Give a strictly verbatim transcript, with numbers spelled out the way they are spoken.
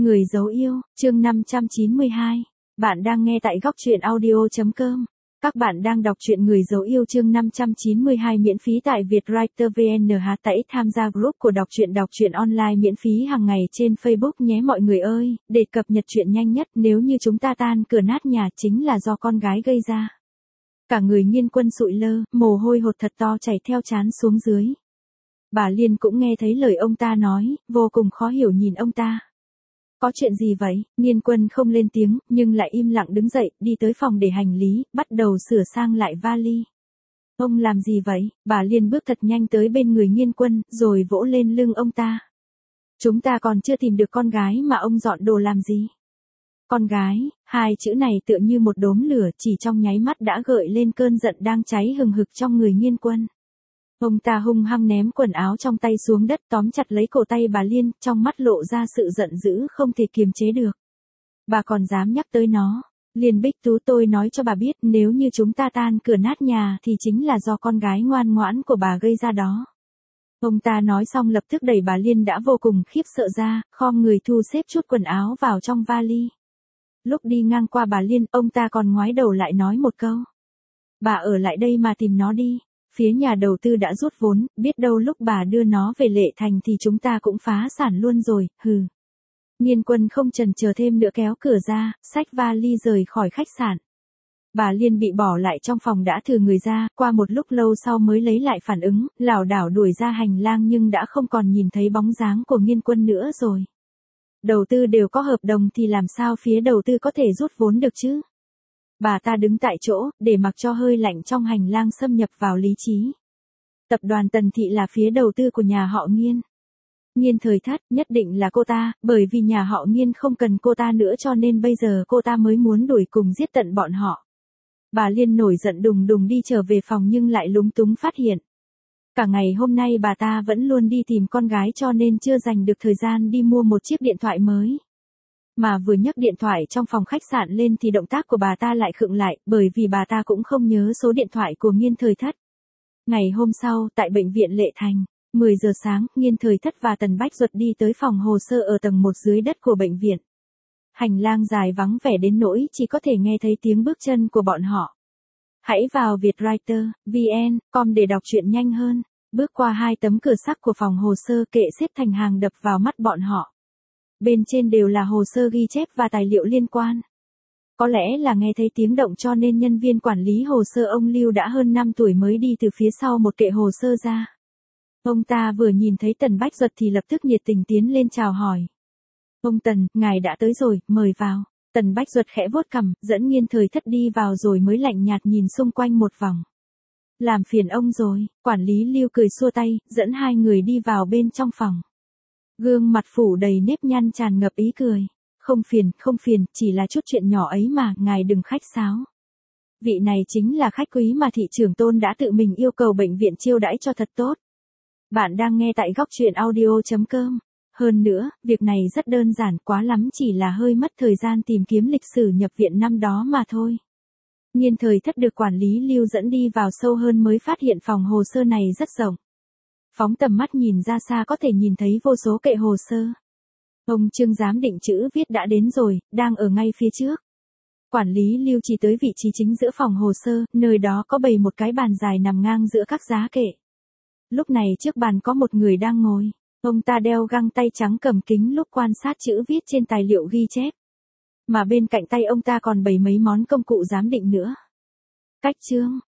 Người dấu yêu, chương năm trăm chín mươi hai. Bạn đang nghe tại góc truyện audio chấm com. Các bạn đang đọc truyện Người dấu yêu chương năm trăm chín mươi hai miễn phí tại Vietwriter vê en. Hãy tham gia group của đọc truyện đọc truyện online miễn phí hàng ngày trên Facebook nhé mọi người ơi, để cập nhật truyện nhanh nhất. Nếu như chúng ta tan cửa nát nhà chính là do con gái gây ra. Cả người Nghiên Quân sụi lơ, mồ hôi hột thật to chảy theo trán xuống dưới. Bà Liên cũng nghe thấy lời ông ta nói, vô cùng khó hiểu nhìn ông ta. Có chuyện gì vậy? Nghiên Quân không lên tiếng, nhưng lại im lặng đứng dậy, đi tới phòng để hành lý, bắt đầu sửa sang lại vali. Ông làm gì vậy? Bà Liên bước thật nhanh tới bên người Nghiên Quân, rồi vỗ lên lưng ông ta. Chúng ta còn chưa tìm được con gái mà ông dọn đồ làm gì? Con gái, hai chữ này tựa như một đốm lửa chỉ trong nháy mắt đã gợi lên cơn giận đang cháy hừng hực trong người Nghiên Quân. Ông ta hung hăng ném quần áo trong tay xuống đất, tóm chặt lấy cổ tay bà Liên, trong mắt lộ ra sự giận dữ không thể kiềm chế được. Bà còn dám nhắc tới nó. Liên Bích Tú, tôi nói cho bà biết, nếu như chúng ta tan cửa nát nhà thì chính là do con gái ngoan ngoãn của bà gây ra đó. Ông ta nói xong lập tức đẩy bà Liên đã vô cùng khiếp sợ ra, khom người thu xếp chút quần áo vào trong vali. Lúc đi ngang qua bà Liên, ông ta còn ngoái đầu lại nói một câu. Bà ở lại đây mà tìm nó đi. Phía nhà đầu tư đã rút vốn, biết đâu lúc bà đưa nó về Lệ Thành thì chúng ta cũng phá sản luôn rồi, hừ. Nghiên Quân không chần chờ thêm nữa kéo cửa ra, xách vali rời khỏi khách sạn. Bà Liên bị bỏ lại trong phòng đã thừ người ra, qua một lúc lâu sau mới lấy lại phản ứng, lảo đảo đuổi ra hành lang nhưng đã không còn nhìn thấy bóng dáng của Nghiên Quân nữa rồi. Đầu tư đều có hợp đồng thì làm sao phía đầu tư có thể rút vốn được chứ? Bà ta đứng tại chỗ, để mặc cho hơi lạnh trong hành lang xâm nhập vào lý trí. Tập đoàn Tần Thị là phía đầu tư của nhà họ Nghiên. Nghiên Thời Thất, nhất định là cô ta, bởi vì nhà họ Nghiên không cần cô ta nữa cho nên bây giờ cô ta mới muốn đuổi cùng giết tận bọn họ. Bà Liên nổi giận đùng đùng đi trở về phòng nhưng lại lúng túng phát hiện. Cả ngày hôm nay bà ta vẫn luôn đi tìm con gái cho nên chưa dành được thời gian đi mua một chiếc điện thoại mới. Mà vừa nhấc điện thoại trong phòng khách sạn lên thì động tác của bà ta lại khựng lại, bởi vì bà ta cũng không nhớ số điện thoại của Nghiên Thời Thất. Ngày hôm sau, tại bệnh viện Lệ Thành, mười giờ sáng, Nghiên Thời Thất và Tần Bách Duật đi tới phòng hồ sơ ở tầng một dưới đất của bệnh viện. Hành lang dài vắng vẻ đến nỗi chỉ có thể nghe thấy tiếng bước chân của bọn họ. Hãy vào Vietwriter vê en chấm com để đọc truyện nhanh hơn. Bước qua hai tấm cửa sắt của phòng hồ sơ kệ xếp thành hàng đập vào mắt bọn họ. Bên trên đều là hồ sơ ghi chép và tài liệu liên quan. Có lẽ là nghe thấy tiếng động cho nên nhân viên quản lý hồ sơ ông Lưu đã hơn năm tuổi mới đi từ phía sau một kệ hồ sơ ra. Ông ta vừa nhìn thấy Tần Bách Duật thì lập tức nhiệt tình tiến lên chào hỏi. Ông Tần, ngài đã tới rồi, mời vào. Tần Bách Duật khẽ vuốt cằm, dẫn Nghiên Thời Thất đi vào rồi mới lạnh nhạt nhìn xung quanh một vòng. Làm phiền ông rồi, quản lý Lưu cười xua tay, dẫn hai người đi vào bên trong phòng. Gương mặt phủ đầy nếp nhăn tràn ngập ý cười. Không phiền, không phiền, chỉ là chút chuyện nhỏ ấy mà, ngài đừng khách sáo. Vị này chính là khách quý mà thị trưởng Tôn đã tự mình yêu cầu bệnh viện chiêu đãi cho thật tốt. Bạn đang nghe tại góc truyện audio chấm com. Hơn nữa, việc này rất đơn giản, quá lắm chỉ là hơi mất thời gian tìm kiếm lịch sử nhập viện năm đó mà thôi. Nghiên Thời Thất được quản lý Lưu dẫn đi vào sâu hơn mới phát hiện phòng hồ sơ này rất rộng. Phóng tầm mắt nhìn ra xa có thể nhìn thấy vô số kệ hồ sơ. Ông Trương giám định chữ viết đã đến rồi, đang ở ngay phía trước. Quản lý Lưu chỉ tới vị trí chính giữa phòng hồ sơ, nơi đó có bày một cái bàn dài nằm ngang giữa các giá kệ. Lúc này trước bàn có một người đang ngồi. Ông ta đeo găng tay trắng cầm kính lúc quan sát chữ viết trên tài liệu ghi chép. Mà bên cạnh tay ông ta còn bày mấy món công cụ giám định nữa. Cách chương,